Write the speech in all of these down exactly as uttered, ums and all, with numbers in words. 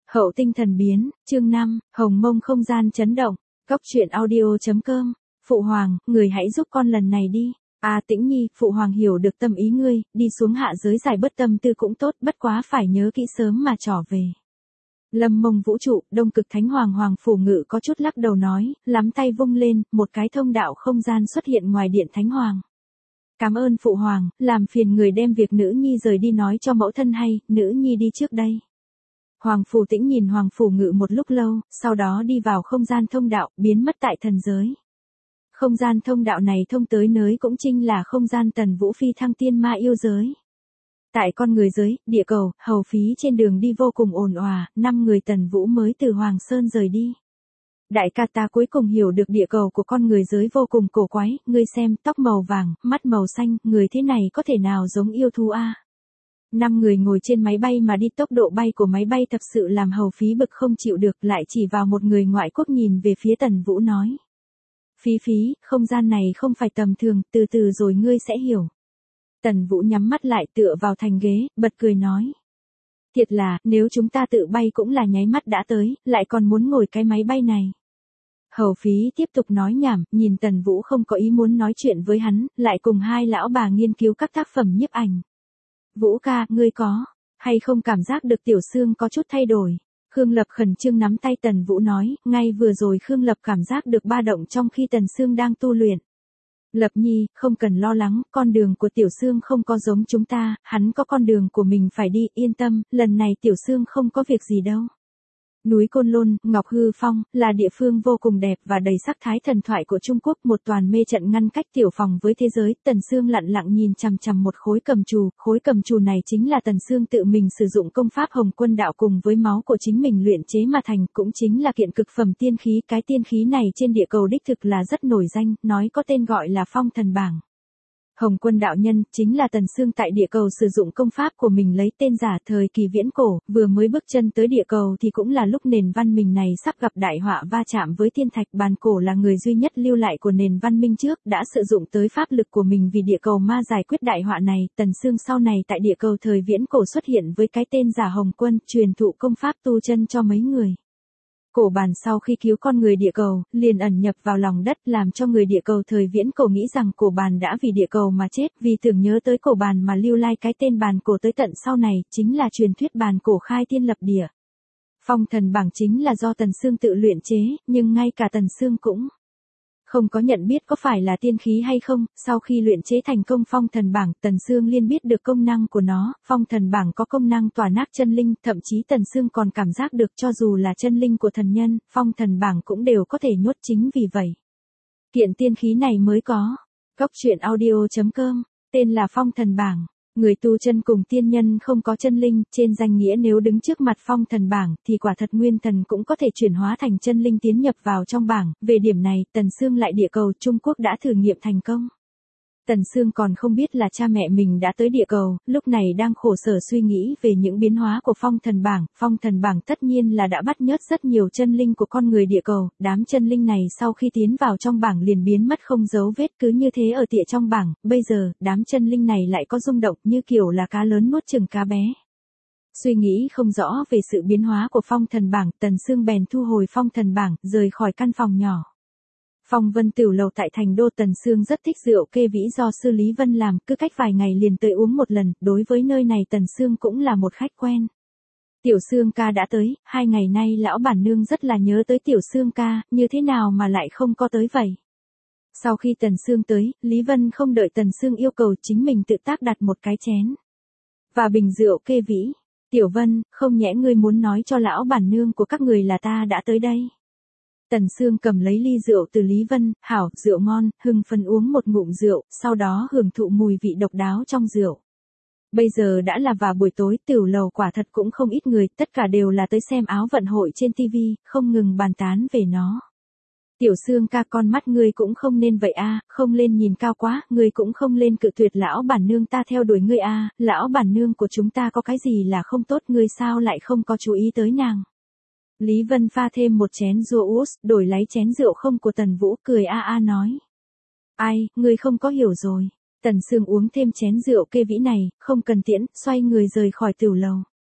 Hậu tinh thần biến, chương năm, Hồng Mông không gian chấn động, Cóc truyện audio.com, Phụ Hoàng, người hãy giúp con lần này đi. À Tĩnh Nhi, Phụ Hoàng hiểu được tâm ý ngươi, đi xuống hạ giới giải bớt tâm tư cũng tốt, bất quá phải nhớ kỹ sớm mà trở về. Lâm Mông vũ trụ, Đông Cực Thánh Hoàng Hoàng Phủ Ngự có chút lắc đầu nói, lắm tay vung lên, một cái thông đạo không gian xuất hiện ngoài điện Thánh Hoàng. Cảm ơn Phụ Hoàng, làm phiền người đem việc nữ nhi rời đi nói cho mẫu thân hay, nữ nhi đi trước đây. Hoàng Phủ Tĩnh nhìn Hoàng Phủ Ngự một lúc lâu, sau đó đi vào không gian thông đạo, biến mất tại thần giới. Không gian thông đạo này thông tới nới cũng chính là không gian Tần Vũ phi thăng tiên ma yêu giới. Tại con người giới, địa cầu, hầu phí trên đường đi vô cùng ồn ào, năm người Tần Vũ mới từ Hoàng Sơn rời đi. Đại ca ta cuối cùng hiểu được địa cầu của con người giới vô cùng cổ quái, ngươi xem, tóc màu vàng, mắt màu xanh, người thế này có thể nào giống yêu thú a? Năm người ngồi trên máy bay mà đi, tốc độ bay của máy bay thật sự làm hầu phí bực không chịu được, lại chỉ vào một người ngoại quốc nhìn về phía Tần Vũ nói. Phí phí, không gian này không phải tầm thường, từ từ rồi ngươi sẽ hiểu. Tần Vũ nhắm mắt lại tựa vào thành ghế, bật cười nói. Thiệt là, nếu chúng ta tự bay cũng là nháy mắt đã tới, lại còn muốn ngồi cái máy bay này. Hầu phí tiếp tục nói nhảm, nhìn Tần Vũ không có ý muốn nói chuyện với hắn, lại cùng hai lão bà nghiên cứu các tác phẩm nhiếp ảnh. Vũ ca, ngươi có, hay không cảm giác được tiểu xương có chút thay đổi? Khương Lập khẩn trương nắm tay Tần Vũ nói, ngay vừa rồi Khương Lập cảm giác được ba động trong khi Tần Xương đang tu luyện. Lập Nhi, không cần lo lắng, con đường của Tiểu Xương không có giống chúng ta, hắn có con đường của mình phải đi, yên tâm, lần này Tiểu Xương không có việc gì đâu. Núi Côn Lôn, Ngọc Hư Phong, là địa phương vô cùng đẹp và đầy sắc thái thần thoại của Trung Quốc, một toàn mê trận ngăn cách tiểu phòng với thế giới. Tần Xương lặng lặng nhìn chằm chằm một khối cầm trù, khối cầm trù này chính là Tần Xương tự mình sử dụng công pháp Hồng Quân Đạo cùng với máu của chính mình luyện chế mà thành, cũng chính là kiện cực phẩm tiên khí. Cái tiên khí này trên địa cầu đích thực là rất nổi danh, nói có tên gọi là Phong Thần Bảng. Hồng Quân đạo nhân, chính là Tần Xương tại địa cầu sử dụng công pháp của mình lấy tên giả thời kỳ viễn cổ, vừa mới bước chân tới địa cầu thì cũng là lúc nền văn minh này sắp gặp đại họa va chạm với thiên thạch. Bàn cổ là người duy nhất lưu lại của nền văn minh trước, đã sử dụng tới pháp lực của mình vì địa cầu ma giải quyết đại họa này. Tần Xương sau này tại địa cầu thời viễn cổ xuất hiện với cái tên giả Hồng Quân, truyền thụ công pháp tu chân cho mấy người. Cổ bàn sau khi cứu con người địa cầu, liền ẩn nhập vào lòng đất, làm cho người địa cầu thời viễn cổ nghĩ rằng cổ bàn đã vì địa cầu mà chết, vì tưởng nhớ tới cổ bàn mà lưu lai cái tên bàn cổ tới tận sau này, chính là truyền thuyết bàn cổ khai thiên lập địa. Phong Thần Bảng chính là do Tần Xương tự luyện chế, nhưng ngay cả Tần Xương cũng không có nhận biết có phải là tiên khí hay không. Sau khi luyện chế thành công Phong Thần Bảng, Tần Xương liên biết được công năng của nó. Phong Thần Bảng có công năng tỏa nát chân linh, thậm chí Tần Xương còn cảm giác được cho dù là chân linh của thần nhân, Phong Thần Bảng cũng đều có thể nhốt. Chính vì vậy, kiện tiên khí này mới có. Cóc truyện audio.com, tên là Phong Thần Bảng. Người tu chân cùng tiên nhân không có chân linh, trên danh nghĩa nếu đứng trước mặt Phong Thần Bảng thì quả thật nguyên thần cũng có thể chuyển hóa thành chân linh tiến nhập vào trong bảng. Về điểm này, Tần Xương lại địa cầu Trung Quốc đã thử nghiệm thành công. Tần Xương còn không biết là cha mẹ mình đã tới địa cầu, lúc này đang khổ sở suy nghĩ về những biến hóa của Phong Thần Bảng. Phong Thần Bảng tất nhiên là đã bắt nhớt rất nhiều chân linh của con người địa cầu, đám chân linh này sau khi tiến vào trong bảng liền biến mất không dấu vết, cứ như thế ở tịa trong bảng. Bây giờ, đám chân linh này lại có rung động như kiểu là cá lớn nuốt chửng cá bé. Suy nghĩ không rõ về sự biến hóa của Phong Thần Bảng, Tần Xương bèn thu hồi Phong Thần Bảng, rời khỏi căn phòng nhỏ. Phong Vân Tiểu Lầu tại thành đô. Tần Xương rất thích rượu kê vĩ do sư Lý Vân làm, cứ cách vài ngày liền tới uống một lần, đối với nơi này Tần Xương cũng là một khách quen. Tiểu Xương ca đã tới, hai ngày nay lão bản nương rất là nhớ tới Tiểu Xương ca, như thế nào mà lại không có tới vậy? Sau khi Tần Xương tới, Lý Vân không đợi Tần Xương yêu cầu, chính mình tự tác đặt một cái chén và bình rượu kê vĩ. Tiểu Vân, không nhẽ ngươi muốn nói cho lão bản nương của các người là ta đã tới đây? Tần Xương cầm lấy ly rượu từ Lý Vân, hảo, rượu ngon, hưng phấn uống một ngụm rượu, sau đó hưởng thụ mùi vị độc đáo trong rượu. Bây giờ đã là vào buổi tối, tiểu lầu quả thật cũng không ít người, tất cả đều là tới xem áo vận hội trên tivi, không ngừng bàn tán về nó. Tiểu Xương ca, con mắt ngươi cũng không nên vậy a, không lên nhìn cao quá, ngươi cũng không lên cự tuyệt lão bản nương ta theo đuổi ngươi a, lão bản nương của chúng ta có cái gì là không tốt, ngươi sao lại không có chú ý tới nàng? Lý Vân pha thêm một chén rượu uống, đổi lấy chén rượu không của Tần Vũ, cười a a nói. Ai, ngươi không có hiểu rồi. Tần Xương uống thêm chén rượu kê vĩ này, không cần tiễn, xoay người rời khỏi tiểu lầu.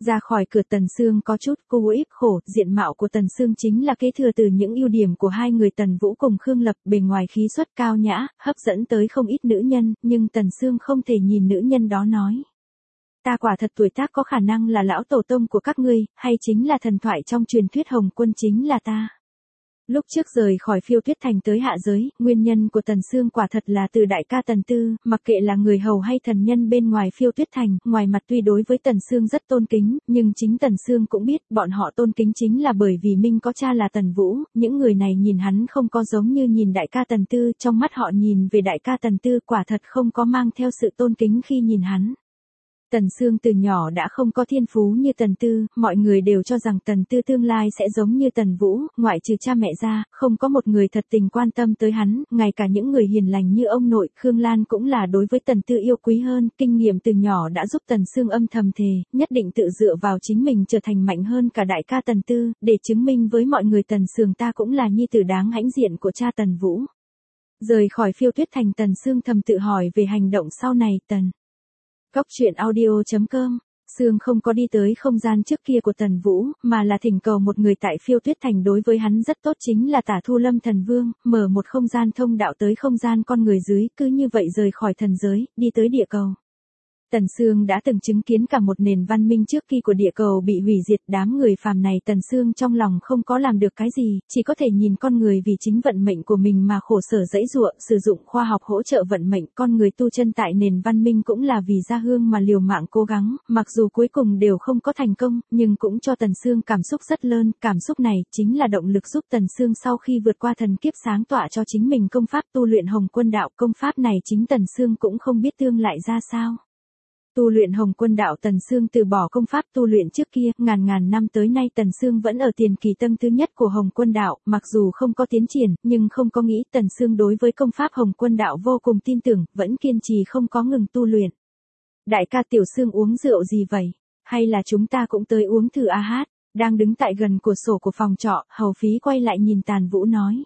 Ra khỏi cửa Tần Sương có chút cô íp khổ, diện mạo của Tần Sương chính là kế thừa từ những ưu điểm của hai người Tần Vũ cùng Khương Lập, bề ngoài khí xuất cao nhã, hấp dẫn tới không ít nữ nhân, nhưng Tần Sương không thể nhìn nữ nhân đó nói. Ta quả thật tuổi tác có khả năng là lão tổ tông của các ngươi, hay chính là thần thoại trong truyền thuyết Hồng Quân chính là ta. Lúc trước rời khỏi Phiêu Tuyết Thành tới hạ giới, nguyên nhân của Tần Sương quả thật là từ đại ca Tần Tư, mặc kệ là người hầu hay thần nhân bên ngoài Phiêu Tuyết Thành, ngoài mặt tuy đối với Tần Sương rất tôn kính, nhưng chính Tần Sương cũng biết, bọn họ tôn kính chính là bởi vì Minh có cha là Tần Vũ, những người này nhìn hắn không có giống như nhìn đại ca Tần Tư, trong mắt họ nhìn về đại ca Tần Tư quả thật không có mang theo sự tôn kính khi nhìn hắn. Tần Sương từ nhỏ đã không có thiên phú như Tần Tư, mọi người đều cho rằng Tần Tư tương lai sẽ giống như Tần Vũ, ngoại trừ cha mẹ ra, không có một người thật tình quan tâm tới hắn, ngay cả những người hiền lành như ông nội, Khương Lan cũng là đối với Tần Tư yêu quý hơn, kinh nghiệm từ nhỏ đã giúp Tần Sương âm thầm thề, nhất định tự dựa vào chính mình trở thành mạnh hơn cả đại ca Tần Tư, để chứng minh với mọi người Tần Sương ta cũng là nhi tử đáng hãnh diện của cha Tần Vũ. Rời khỏi Phiêu Tuyết Thành Tần Sương thầm tự hỏi về hành động sau này, Tần. Cốc truyện audio chấm com, Sương không có đi tới không gian trước kia của Tần Vũ, mà là thỉnh cầu một người tại Phiêu Tuyết Thành đối với hắn rất tốt chính là Tả Thu Lâm Thần Vương, mở một không gian thông đạo tới không gian con người dưới, cứ như vậy rời khỏi thần giới, đi tới địa cầu. Tần Sương đã từng chứng kiến cả một nền văn minh trước khi của địa cầu bị hủy diệt, đám người phàm này Tần Sương trong lòng không có làm được cái gì, chỉ có thể nhìn con người vì chính vận mệnh của mình mà khổ sở dãy dụa, sử dụng khoa học hỗ trợ vận mệnh, con người tu chân tại nền văn minh cũng là vì gia hương mà liều mạng cố gắng, mặc dù cuối cùng đều không có thành công, nhưng cũng cho Tần Sương cảm xúc rất lớn, cảm xúc này chính là động lực giúp Tần Sương sau khi vượt qua thần kiếp sáng tỏa cho chính mình công pháp tu luyện Hồng Quân Đạo, công pháp này chính Tần Sương cũng không biết tương lại ra sao. Tu luyện Hồng Quân Đạo Tần Sương từ bỏ công pháp tu luyện trước kia, ngàn ngàn năm tới nay Tần Sương vẫn ở tiền kỳ tầng thứ nhất của Hồng Quân Đạo, mặc dù không có tiến triển, nhưng không có nghĩ Tần Sương đối với công pháp Hồng Quân Đạo vô cùng tin tưởng, vẫn kiên trì không có ngừng tu luyện. Đại ca Tiểu Sương uống rượu gì vậy? Hay là chúng ta cũng tới uống thử a hát? Đang đứng tại gần cửa sổ của phòng trọ, Hầu Phí quay lại nhìn Tàn Vũ nói.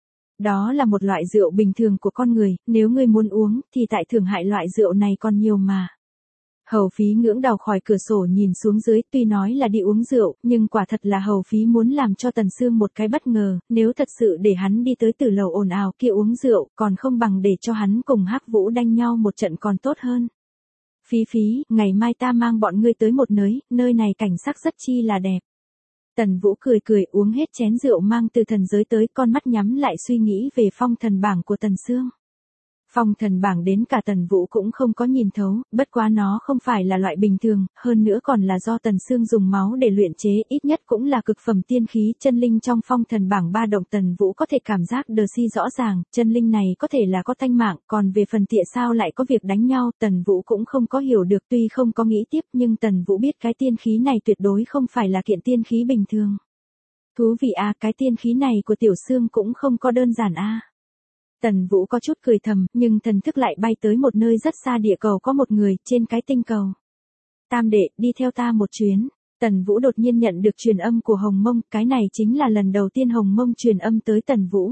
Đó là một loại rượu bình thường của con người, nếu ngươi muốn uống, thì tại Thượng Hải loại rượu này còn nhiều mà. Hầu Phí ngưỡng đầu khỏi cửa sổ nhìn xuống dưới, tuy nói là đi uống rượu, nhưng quả thật là Hầu Phí muốn làm cho Tần Sương một cái bất ngờ, nếu thật sự để hắn đi tới tử lầu ồn ào kia uống rượu, còn không bằng để cho hắn cùng Hắc Vũ đánh nhau một trận còn tốt hơn. Phí Phí, ngày mai ta mang bọn ngươi tới một nơi, nơi này cảnh sắc rất chi là đẹp. Tần Vũ cười cười uống hết chén rượu mang từ thần giới tới, con mắt nhắm lại suy nghĩ về phong thần bảng của Tần Sương. Phong thần bảng đến cả Tần Vũ cũng không có nhìn thấu, bất quá nó không phải là loại bình thường, hơn nữa còn là do Tần Sương dùng máu để luyện chế, ít nhất cũng là cực phẩm tiên khí, chân linh trong phong thần bảng ba động Tần Vũ có thể cảm giác đờ si rõ ràng, chân linh này có thể là có tanh mạng, còn về phần tịa sao lại có việc đánh nhau, Tần Vũ cũng không có hiểu được, tuy không có nghĩ tiếp nhưng Tần Vũ biết cái tiên khí này tuyệt đối không phải là kiện tiên khí bình thường. Thú vị a, cái tiên khí này của Tiểu Sương cũng không có đơn giản a. Tần Vũ có chút cười thầm, nhưng thần thức lại bay tới một nơi rất xa địa cầu có một người, trên cái tinh cầu. Tam đệ, đi theo ta một chuyến. Tần Vũ đột nhiên nhận được truyền âm của Hồng Mông, cái này chính là lần đầu tiên Hồng Mông truyền âm tới Tần Vũ.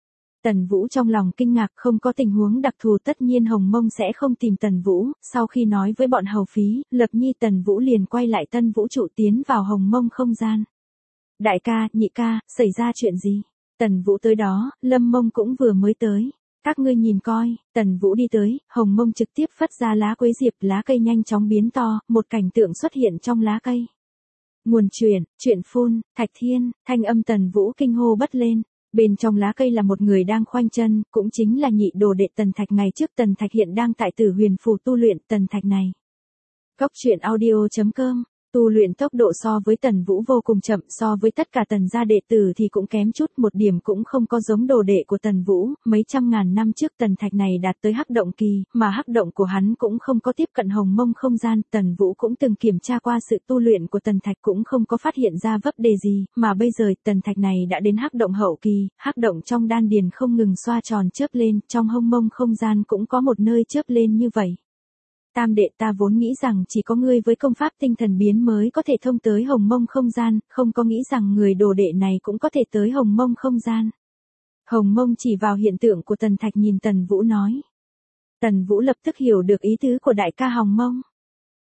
Tần Vũ trong lòng kinh ngạc, không có tình huống đặc thù tất nhiên Hồng Mông sẽ không tìm Tần Vũ, sau khi nói với bọn Hầu Phí, Lập Nhi Tần Vũ liền quay lại Tân Vũ trụ tiến vào Hồng Mông không gian. Đại ca, nhị ca, xảy ra chuyện gì? Tần Vũ tới đó, Lâm Mông cũng vừa mới tới. Các ngươi nhìn coi, Tần Vũ đi tới, Hồng Mông trực tiếp phất ra lá quế diệp, lá cây nhanh chóng biến to, một cảnh tượng xuất hiện trong lá cây. Nguồn truyền, chuyện phun, Thạch Thiên, thanh âm Tần Vũ kinh hô bất lên. Bên trong lá cây là một người đang khoanh chân, cũng chính là nhị đồ đệ Tần Thạch, ngày trước Tần Thạch hiện đang tại Tử Huyền Phù tu luyện. Tần Thạch này. Cốc truyện audio chấm com. Tu luyện tốc độ so với Tần Vũ vô cùng chậm, so với tất cả Tần gia đệ tử thì cũng kém chút, một điểm cũng không có giống đồ đệ của Tần Vũ, mấy trăm ngàn năm trước Tần Thạch này đạt tới hắc động kỳ, mà hắc động của hắn cũng không có tiếp cận Hồng Mông không gian, Tần Vũ cũng từng kiểm tra qua sự tu luyện của Tần Thạch cũng không có phát hiện ra vấn đề gì, mà bây giờ Tần Thạch này đã đến hắc động hậu kỳ, hắc động trong đan điền không ngừng xoa tròn chớp lên, trong Hồng Mông không gian cũng có một nơi chớp lên như vậy. Tam đệ, ta vốn nghĩ rằng chỉ có ngươi với công pháp tinh thần biến mới có thể thông tới Hồng Mông không gian, không có nghĩ rằng người đồ đệ này cũng có thể tới Hồng Mông không gian. Hồng Mông chỉ vào hiện tượng của Tần Thạch nhìn Tần Vũ nói. Tần Vũ lập tức hiểu được ý tứ của đại ca Hồng Mông.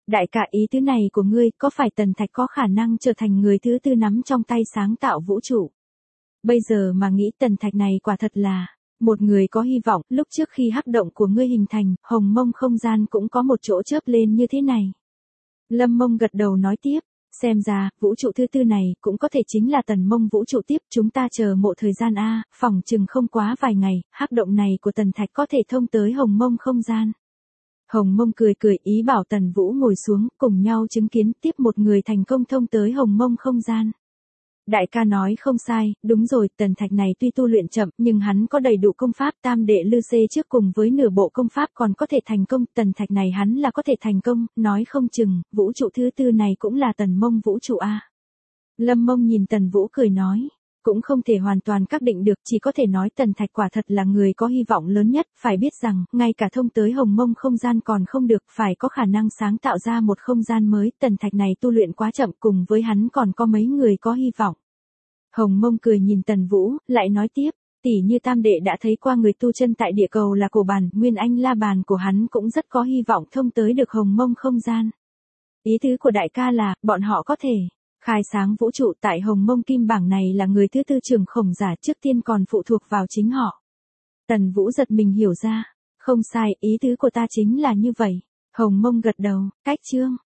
Đại ca, ý tứ này của ngươi có phải Tần Thạch có khả năng trở thành người thứ tư nắm trong tay sáng tạo vũ trụ? Bây giờ mà nghĩ Tần Thạch này quả thật là một người có hy vọng. Lúc trước khi hắc động của ngươi hình thành, hồng mông không gian cũng có một chỗ chớp lên như thế này. Lâm Mông gật đầu nói tiếp, xem ra, vũ trụ thứ tư này cũng có thể chính là Tần Mông vũ trụ tiếp, chúng ta chờ mộ thời gian a, phỏng chừng không quá vài ngày, hắc động này của Tần Thạch có thể thông tới hồng mông không gian. Hồng Mông cười cười ý bảo Tần Vũ ngồi xuống, cùng nhau chứng kiến tiếp một người thành công thông tới hồng mông không gian. Đại ca nói không sai, đúng rồi, Tần Thạch này tuy tu luyện chậm, nhưng hắn có đầy đủ công pháp, tam đệ lư xê trước cùng với nửa bộ công pháp còn có thể thành công, Tần Thạch này hắn là có thể thành công, nói không chừng, vũ trụ thứ tư này cũng là Tần Mông vũ trụ a. Lâm Mông nhìn Tần Vũ cười nói, cũng không thể hoàn toàn xác định được, chỉ có thể nói Tần Thạch quả thật là người có hy vọng lớn nhất, phải biết rằng, ngay cả thông tới hồng mông không gian còn không được, phải có khả năng sáng tạo ra một không gian mới, Tần Thạch này tu luyện quá chậm, cùng với hắn còn có mấy người có hy vọng. Hồng Mông cười nhìn Tần Vũ, lại nói tiếp, tỉ như tam đệ đã thấy qua người tu chân tại địa cầu là Cổ Bàn, Nguyên Anh La Bàn của hắn cũng rất có hy vọng thông tới được hồng mông không gian. Ý tứ của đại ca là, bọn họ có thể khai sáng vũ trụ tại hồng mông kim bảng này là người thứ tư trường khổng giả, trước tiên còn phụ thuộc vào chính họ. Tần Vũ giật mình hiểu ra, không sai, ý tứ của ta chính là như vậy. Hồng Mông gật đầu, cách chương.